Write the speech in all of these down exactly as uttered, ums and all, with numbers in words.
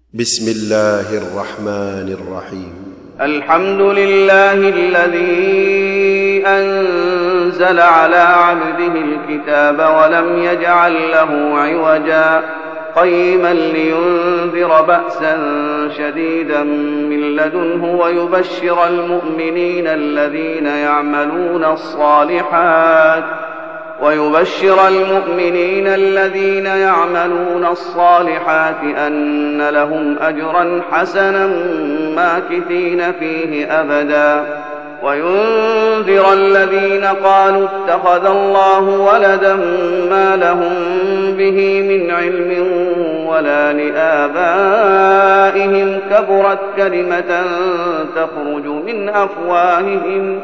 بسم الله الرحمن الرحيم. الحمد لله الذي أنزل على عبده الكتاب ولم يجعل له عوجا قيما لينذر بأسا شديدا من لدنه ويبشر المؤمنين الذين يعملون الصالحات ويبشر المؤمنين الذين يعملون الصالحات أن لهم أجرا حسنا ماكثين فيه أبدا وينذر الذين قالوا اتخذ الله ولدا ما لهم به من علم ولا لآبائهم كبرت كلمة تخرج من أفواههم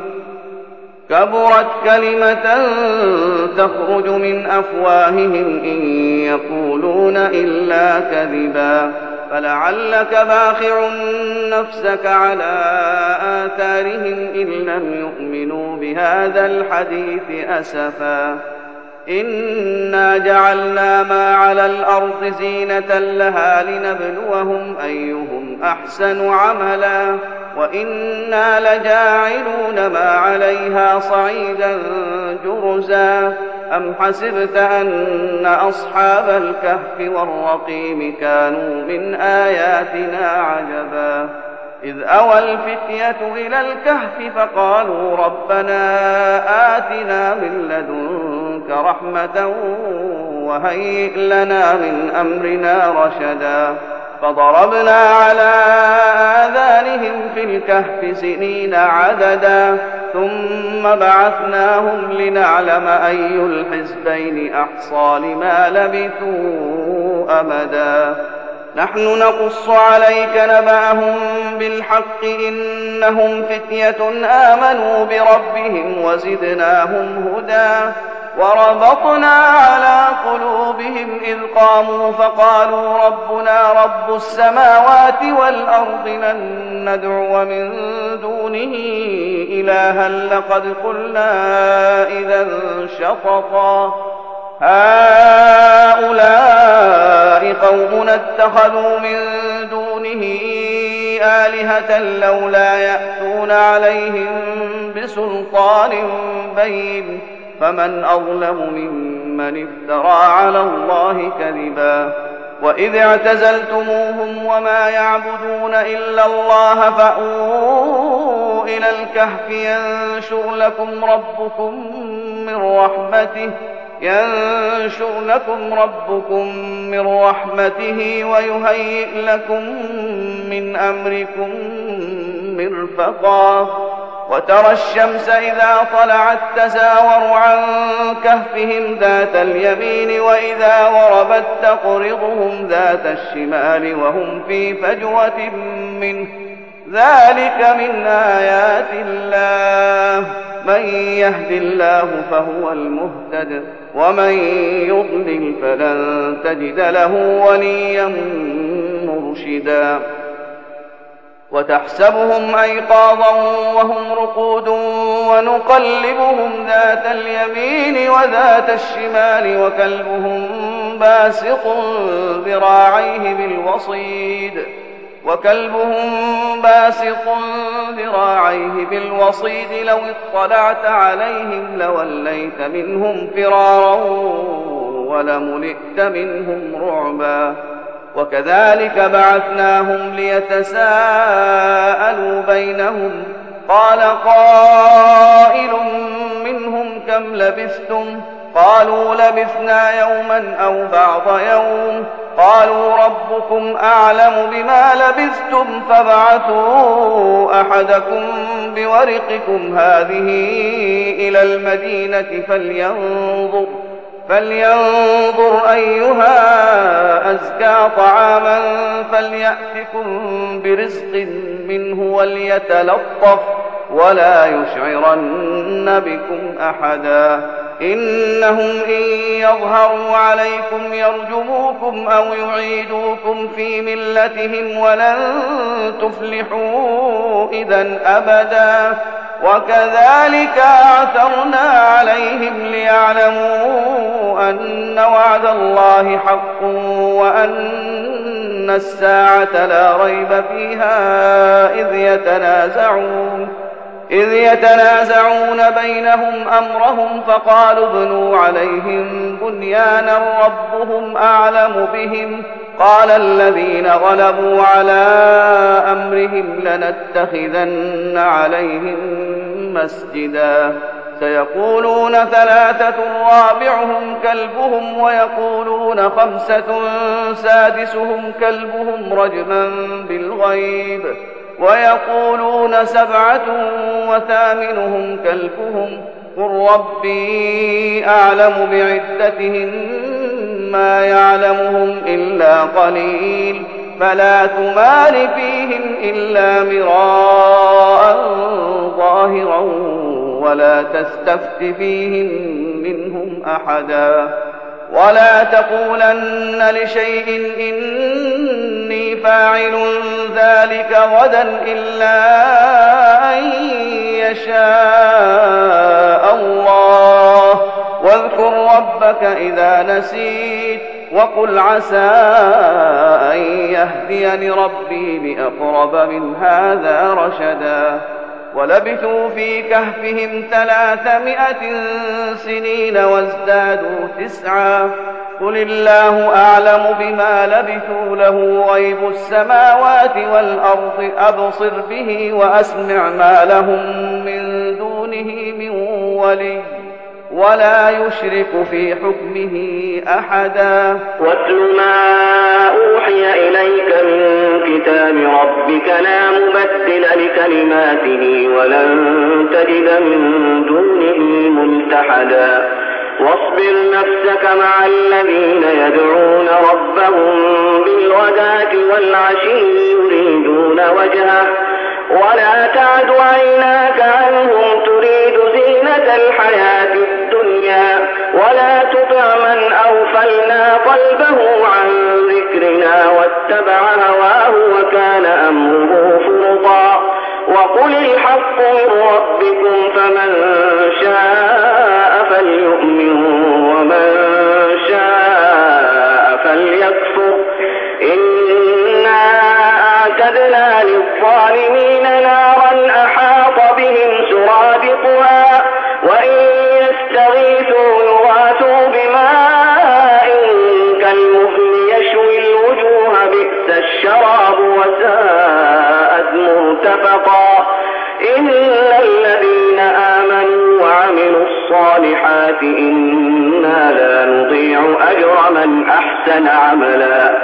كبرت كلمة تخرج من أفواههم إن يقولون إلا كذبا فلعلك باخع نفسك على آثارهم إن لم يؤمنوا بهذا الحديث أسفا إنا جعلنا ما على الأرض زينة لها لنبلوهم أيهم أحسن عملا وإنا لجاعلون ما عليها صعيدا جرزا أم حسبت أن أصحاب الكهف والرقيم كانوا من آياتنا عجبا إذ أوى الفتية إلى الكهف فقالوا ربنا آتنا من لدنك رحمة وهيئ لنا من أمرنا رشدا فضربنا على آذانهم في الكهف سنين عددا ثم بعثناهم لنعلم أي الحزبين أحصى لما لبثوا أمدا نحن نقص عليك نبأهم بالحق إنهم فتية آمنوا بربهم وزدناهم هدى وربطنا على قلوبهم إذ قاموا فقالوا ربنا رب السماوات والأرض لن ندعو من دونه إلها لقد قلنا إذا شططا هؤلاء قومنا اتخذوا من دونه آلهة لولا يأتون عليهم بسلطان بين فمن أظلم ممن افترى على الله كذبا وإذ اعتزلتموهم وما يعبدون إلا الله فأووا إلى الكهف ينشر لكم ربكم من رحمته ينشر لكم ربكم من رحمته ويهيئ لكم من أمركم مرفقا وترى الشمس إذا طلعت تزاور عن كهفهم ذات اليمين وإذا غربت تقرضهم ذات الشمال وهم في فجوة منه ذلك من آيات الله من يهد الله فهو المهتد ومن يضلل فلن تجد له وليا مرشدا وتحسبهم أيقاظا وهم رقود ونقلبهم ذات اليمين وذات الشمال وكلبهم باسط ذراعيه بالوصيد وكلبهم باسط ذراعيه بالوصيد لو اطلعت عليهم لوليت منهم فرارا ولملئت منهم رعبا وكذلك بعثناهم ليتساءلوا بينهم قال قائل منهم كم لبثتم قالوا لبثنا يوما أو بعض يوم قالوا ربكم أعلم بما لبثتم فابعثوا أحدكم بورقكم هذه إلى المدينة فلينظر فلينظر أيها أزكى طعاما فليأتكم برزق منه وليتلطف ولا يشعرن بكم أحدا إنهم إن يظهروا عليكم يرجموكم أو يعيدوكم في ملتهم ولن تفلحوا إذا أبدا وكذلك أعثرنا عليهم ليعلموا أن وعد الله حق وأن الساعة لا ريب فيها إذ يتنازعون إذ يتنازعون بينهم أمرهم فقالوا ابنوا عليهم بنيانا ربهم أعلم بهم قال الذين غلبوا على أمرهم لنتخذن عليهم مسجدا سيقولون ثلاثة رابعهم كلبهم ويقولون خمسة سادسهم كلبهم رجما بالغيب ويقولون سبعة وثامنهم كلبهم قل ربي أعلم بعدتهم ما يعلمهم إلا قليل فلا تمار فيهم إلا مراء ظاهرا ولا تستفت فيهم منهم أحدا ولا تقولن لشيء إني فاعل ذلك غدا إلا أن يشاء الله واذكر ربك إذا نسيت وقل عسى أن يهديني ربي لأقرب من هذا رشدا ولبثوا في كهفهم ثلاثمائة سنين وازدادوا تسعا قل الله أعلم بما لبثوا له غيب السماوات والأرض أبصر به وأسمع ما لهم من دونه من ولي ولا يشرك في حكمه أحدا واتل ما أوحي إليك من كتاب ربك لا مبدل لكلماته ولن تجد من دونه ملتحدا واصبر نفسك مع الذين يدعون ربهم بالغداة والعشي يريدون وجهه ولا تعد عيناك عنهم تريد زينة الحياة الدنيا ولا تطع من أغفلنا قلبه عن ذكرنا واتبع هواه وكان أمره فرطا وقل الحق من ربكم فمن شاء فليؤمن ومن شاء فليكفر إنا أعتدنا للظالمين نارا أحاط بهم سرادقها وإن يستغيثوا يغاثوا بماء كالمهل يشوي الوجوه بئس الشراب وساءت مرتفقا إن الذين آمنوا وعملوا الصالحات إنا لا نضيع أجر من أحسن عملا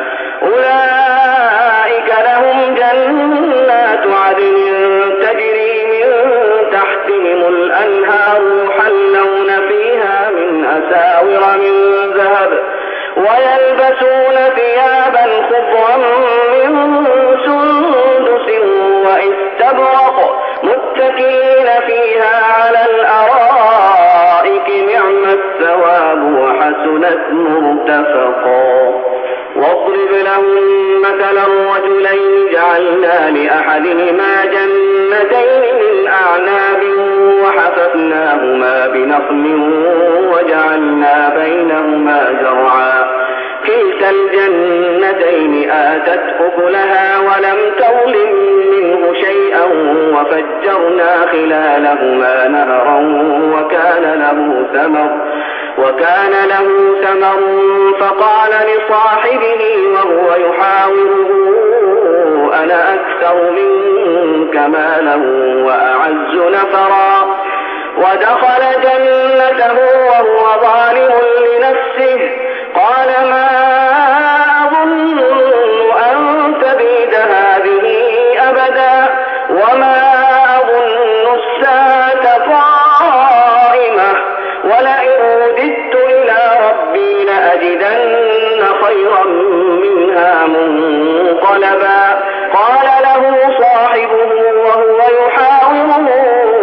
أولئك لهم جنات عدن تجري من تحتهم الأنهار يحلون فيها من أساور من ذهب ويلبسون ثيابا خضرا من سندس واستبرق متكئين فيها على الأرائك نعم الثواب وحسنت مرتفقا واضرب لهم مثلا رجلين جعلنا لأحدهما جنتين من أعناب وحففناهما بنخل وجعلنا بينهما زرعا كلتا الجنتين آتت أكلها ولم تظلم منه شيئا وفجرنا خلالهما نهرا وكان له ثمر وكان له ثمر فقال لصاحبه وهو يحاوره أنا أكثر منك مالا وأعز نفرا ودخل جنته وهو ظالم لنفسه قال ما أظن أن تبيد هذه أبدا وما أظن الساعة قائمة ولئن رددت إلى ربي لأجدن خيرا منها منقلبا قال له صاحبه وهو يحاوره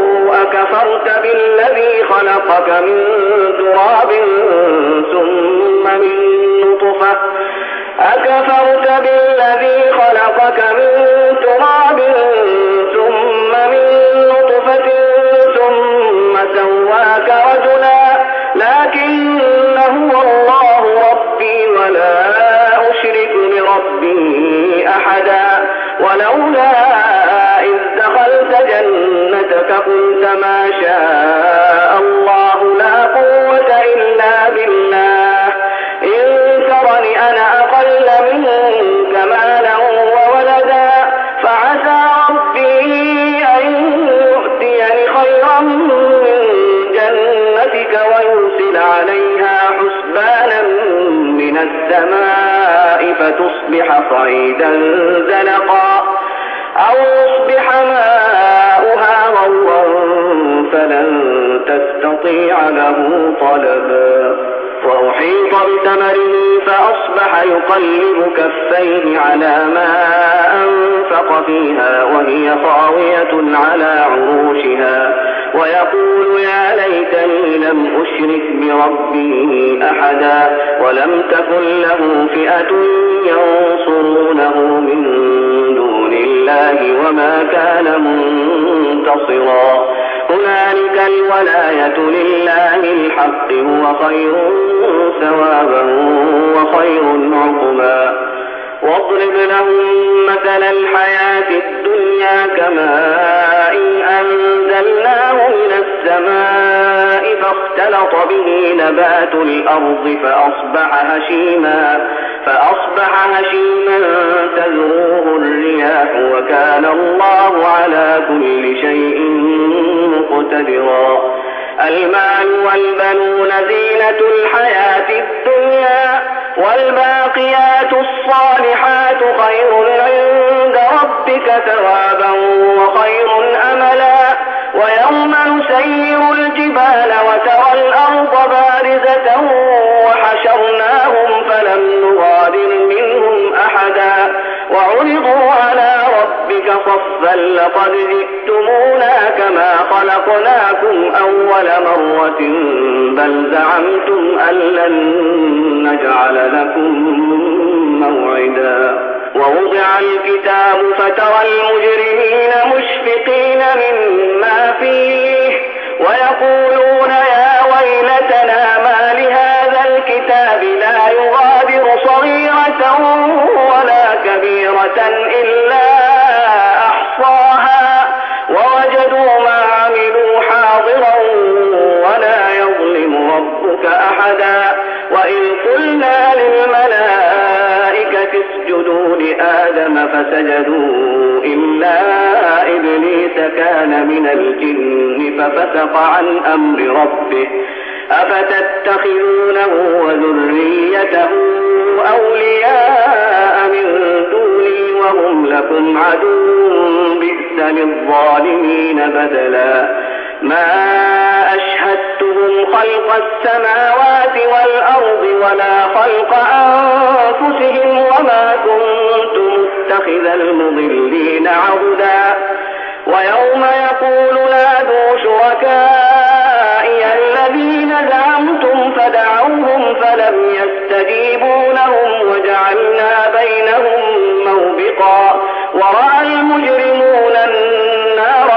أكفرت بالذي خلقك من تراب ثم ولولا إذ دخلت جنتك قلت ما شاء الله لا قوة إلا بالله إن ترني أنا أقل منك مالا وولدا فعسى ربي أن يؤتيني خيرا من جنتك ويرسل عليها حسبانا من السماء فتصبح صعيدا زلقا أو يصبح ماؤها غورا فلن تستطيع له طلبا وأحيط بثمره فأصبح يقلب كفيه على ما أنفق فيها وهي خاوية على عروشها ويقول يا ليتني لم أشرك بربي أحدا ولم تكن له فئة ينصرونه من دون الله وما كان منتصرا هنالك الولاية لله الحق هو خير ثوابا وخير عقبا واضرب لهم مثل الحياة الدنيا كماء أنزلناه من السماء فاختلط به نبات الأرض فأصبح هشيما فأصبح هشيما تذروه الرياح وكان الله على كل شيء مقتدرا المال والبنون زينة الحياة الدنيا والباقيات الصالحات خير عند ربك ثوابا وخير أملا ويوم نسير الجبال وترى الأرض بارزة وحشرناهم فلم نغادر منهم أحدا وعرضوا على ربك صفا لقد جئتمونا كما خلقناكم أول مرة بل زعمتم أن لن نجعل لكم موعدا ووضع الكتاب فترى المجرمين مشفقين مما فيه ويقولون يا ويلتنا ما لهذا الكتاب لا يغادر صغيرة ولا كبيرة إلا أحصاها ووجدوا ما عملوا حاضرا ولا يظلم ربك أحدا وإذ قلنا للملائكة اسجدوا لآدم فسجدوا إلا إبليس كان من الجن ففسق عن أمر ربه أفتتخذونه وذريته أولياء من دوني وهم لكم عدو بئس للظالمين بدلا ما أشهدتهم خلق السماوات والأرض ولا خلق أنفسهم وما كنت متخذ المضلين عضدا ويوم يقول نادوا شركائي الذين زعمتم فدعوهم فلم يستجيبوا لهم وجعلنا بينهم موبقا ورأى المجرمون النار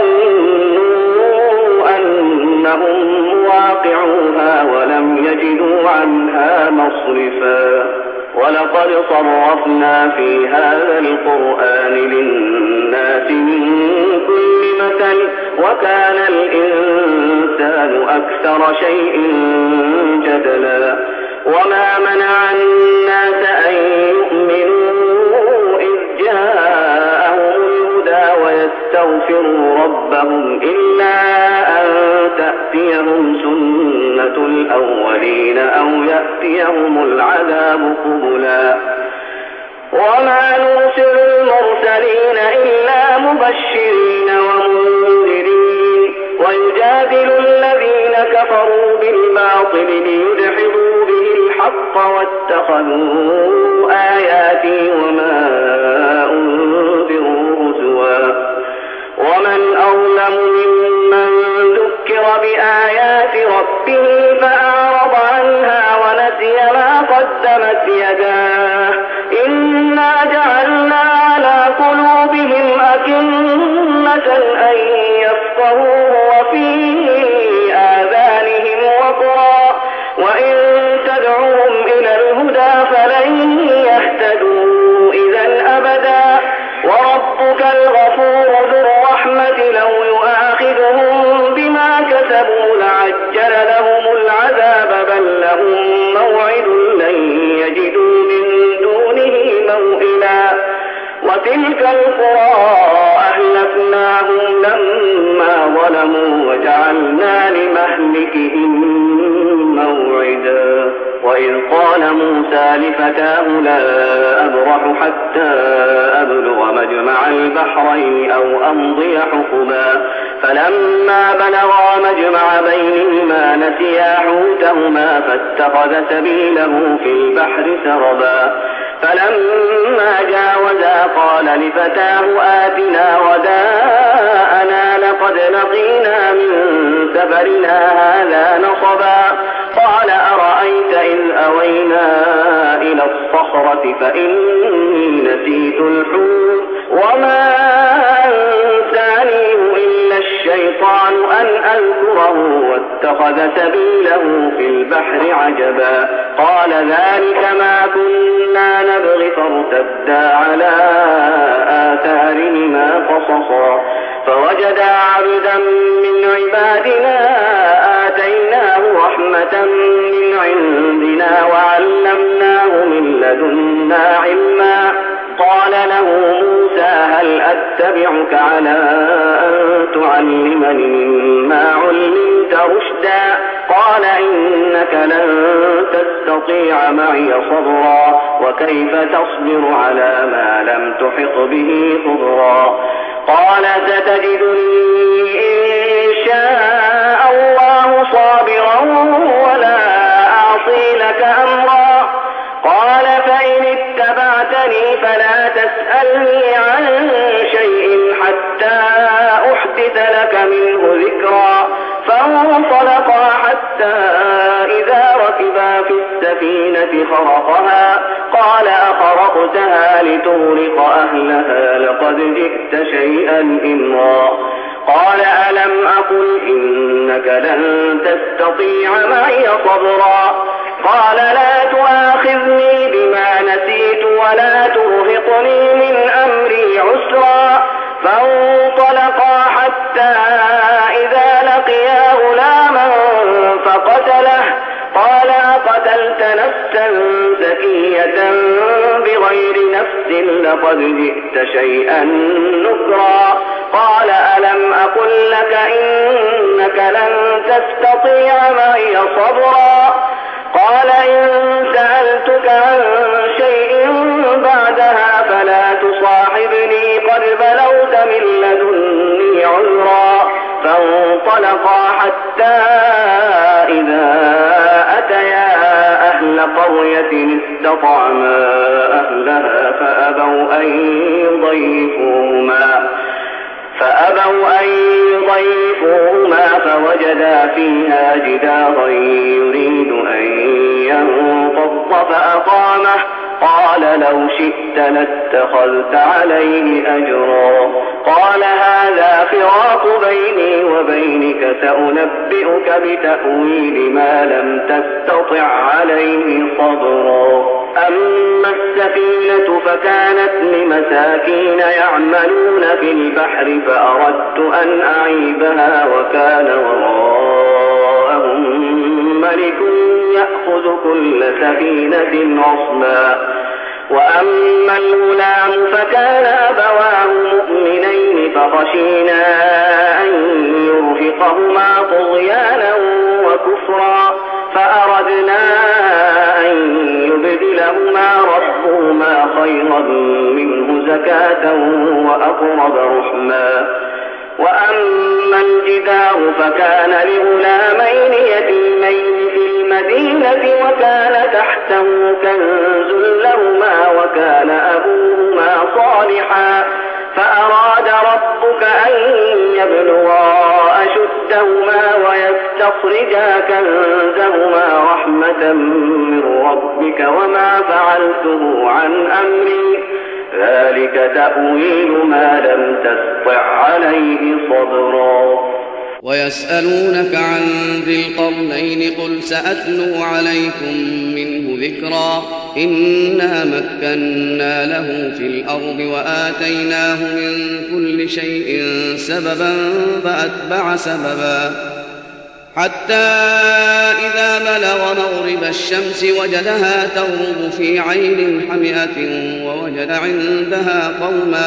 فظنوا أنهم مواقعوها ولم يجدوا عنها مصرفا ولقد صرفنا في هذا القرآن للناس من كل مثل وكان الإنسان أكثر شيء جدلا وما منع الناس أن يؤمنوا إذ جاءهم الهدى ويستغفروا ربهم إلا أن تأتيهم سنة الأولين أو يأتيهم العذاب قبلا وما نرسل المرسلين إلا مبشرين ومنذرين ويجادل الذين كفروا بالباطل ليدحضوا به الحق واتخذوا آياتي وما أنذروا هزوا ومن أظلم ممن ذكر بآيات ربه فأعرض عنها ونسي ما قدمت يداه إنا جعلنا على قلوبهم أكنة أن يفقهوه وفي آذانهم وقرا وإن تدعوهم إلى الهدى فلن يهتدوا إذا القرى أهلكناهم لما ظلموا وجعلنا لمهلكهم موعدا وإذ قال موسى لفتاه لا أبرح حتى أبلغ مجمع البحرين أو أمضي حقبا فلما بلغا مجمع بينهما نسيا حوتهما فاتخذ سبيله في البحر سربا فلما جاوزا قال لفتاه آتنا غداءنا لقد لقينا من سفرنا هذا نصبا قال أرأيت إذ أوينا إلى الصخرة فإني نسيت الحوت وما أنسانيه إلا الشيطان أن أذكره واتخذ سبيله في البحر عجبا قال ذلك ما كنا نبغي فارتدا على آثارهما قصصا فوجدا عبدا من عبادنا آتيناه رحمة من عندنا وعلمناه من لدنا علما قال له موسى هل أتبعك على أن تعلمني مما علمت رشدا قال إنك لن تستطيع معي صبرا وكيف تصبر على ما لم تحط به خبرا قال ستجدني إن شاء الله صابرا ولا أعصي لك أمرا قال فإن اتبعتني فلا تسألني عن شيء حتى أحدث لك منه ذكرا فانطلقا حتى إذا ركبا في السفينة خرقها قال أخرقتها لتغرق أهلها لقد جئت شيئا إمرا قال ألم أقل إنك لن تستطيع معي صبرا قال لا تؤاخذني بما نسيت ولا ترهقني من أمري عسرا فانطلقا حتى إذا لقيا غلاما فقتله قال أقتلت نفسا زكية بغير نفس لقد جئت شيئا نكرا قال ألم أقل لك إنك لن تستطيع معي صبرا قال إن سألتك عن شيء بعدها فلا تصاحبني قد بلغت من لدني عذرا فانطلقا حتى إذا أتيا أهل قرية استطعما أهلها فأبوا أن يضيفوهما فأبوا أن يضيفوهما فوجدا فيها جدارا يريد أن ينقض فأقامه قال لو شئت لاتخذت عليه أجرا قال هذا فراق بيني وبينك سأنبئك بتأويل ما لم تستطع عليه صبرا أما السفينة فكانت لمساكين يعملون في البحر فأردت أن أعيبها وكان وراءهم ملك يأخذ كل سفينة غصبا وأما الغلام فكان أبواه مؤمنين فخشينا أن يرهقهما طغيانا وكفرا فأردنا أن يبدلهما ربهما خيرا منه زكاة وأقرب رحما وأما الجدار فكان لغلامين يتيمين في المدينة وكان تحته كنز لهما وكان أبوهما صالحا فأراد ربك أن يبلغا أشدهما ويستخرجا كنزهما رحمة من ربك وما فعلته عن أمري ذلك تأويل ما لم تستطع عليه صبرا ويسألونك عن ذي القرنين قل سأتلو عليكم منه ذكرا إنا مكنا له في الأرض وآتيناه من كل شيء سببا فأتبع سببا حتى إذا بلغ مغرب الشمس وجدها تغرب في عين حمئة ووجد عندها قوما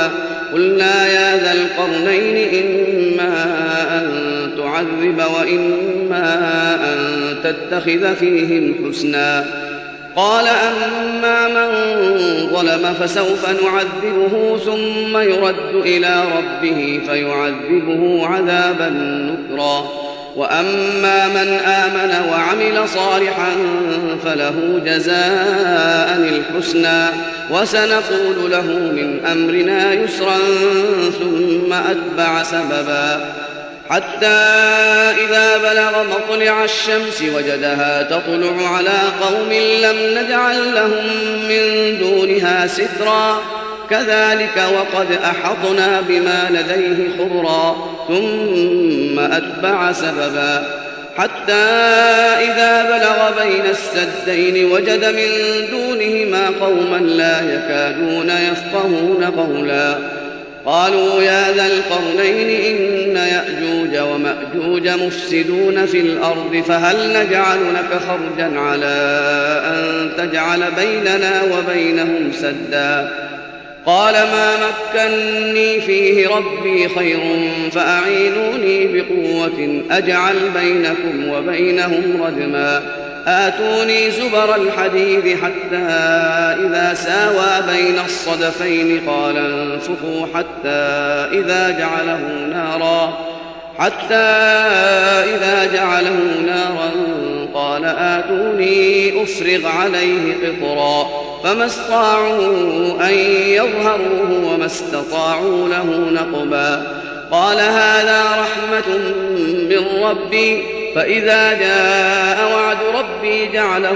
قلنا يا ذا القرنين إما أن تعذب وإما أن تتخذ فيهم حسنا. قال أما من ظلم فسوف نعذبه ثم يرد إلى ربه فيعذبه عذابا نكرا، وأما من آمن وعمل صالحا فله جزاء الحسنى وسنقول له من أمرنا يسرا ثم أتبع سببا حتى إذا بلغ مطلع الشمس وجدها تطلع على قوم لم نجعل لهم من دونها سترا كذلك وقد أحطنا بما لديه خبرا ثم أتبع سببا حتى إذا بلغ بين السدين وجد من دونهما قوما لا يكادون يفقهون قولا. قالوا يا ذا القرنين إن يأجوج ومأجوج مفسدون في الأرض فهل نجعل لك خرجا على أن تجعل بيننا وبينهم سدا. قال ما مكني فيه ربي خير فأعينوني بقوة أجعل بينكم وبينهم ردما. آتوني زبر الحديد حتى إذا ساوى بين الصدفين قال انفخوا حتى إذا جعله نارا حتى إذا جعله نارا قال آتوني أفرغ عليه قطرا فما استطاعوا أن يظهروه وما استطاعوا له نقبا. قال هذا رحمة من ربي فإذا جاء وعد ربي جعله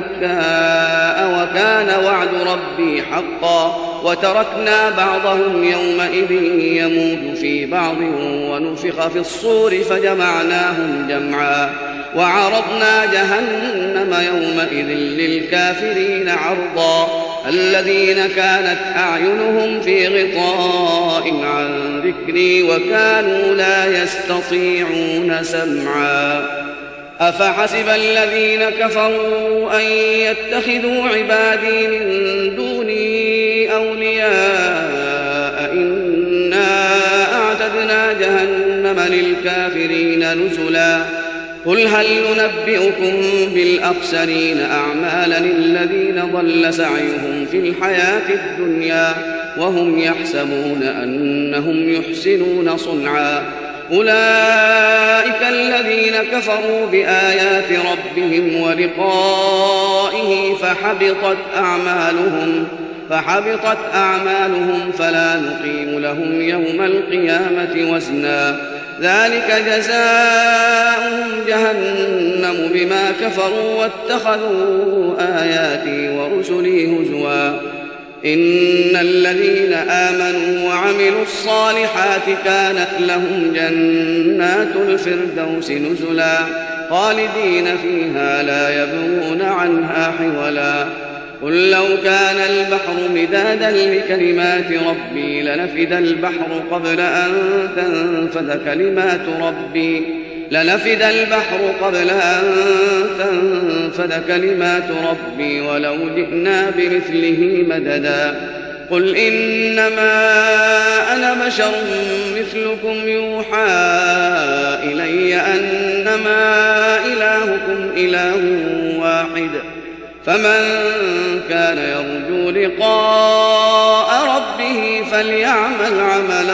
دكاء وكان وعد ربي حقا وتركنا بعضهم يومئذ يموج في بعض ونفخ في الصور فجمعناهم جمعا وعرضنا جهنم يومئذ للكافرين عرضا الذين كانت أعينهم في غطاء عن ذكري وكانوا لا يستطيعون سمعا. أفحسب الذين كفروا أن يتخذوا عبادي من دوني أولياء إنا أعتدنا جهنم للكافرين نزلا. قل هل ننبئكم بالأخسرين أعمالا الذين ضل سعيهم في الحياة الدنيا وهم يحسبون أنهم يحسنون صنعا. أولئك الذين كفروا بآيات ربهم ولقائه فحبطت أعمالهم فحبطت أعمالهم فلا نقيم لهم يوم القيامة وزنا. ذلك جزاؤهم جهنم بما كفروا واتخذوا آياتي ورسلي هزوا. إن الذين آمنوا وعملوا الصالحات كانت لهم جنات الفردوس نزلا خالدين فيها لا يبغون عنها حولا. قل لو كان البحر مدادا لكلمات ربي لنفد البحر قبل أن تنفد كلمات ربي لنفد البحر قبل أن تنفد كلمات ربي ولو جئنا بمثله مددا. قل إنما أنا بشر مثلكم يوحى إلي أنما إلهكم إله واحد فمن كان يرجو لقاء ربه فليعمل عملا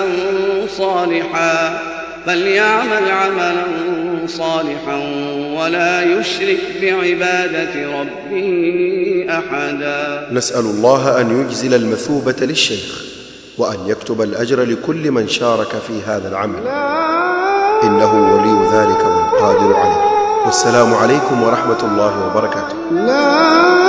صالحا فليعمل عملا صالحا ولا يشرك بعبادة ربه أحدا. نسأل الله أن يجزل المثوبة للشيخ وأن يكتب الأجر لكل من شارك في هذا العمل إنه ولي ذلك والقادر عليه. والسلام عليكم ورحمة الله وبركاته.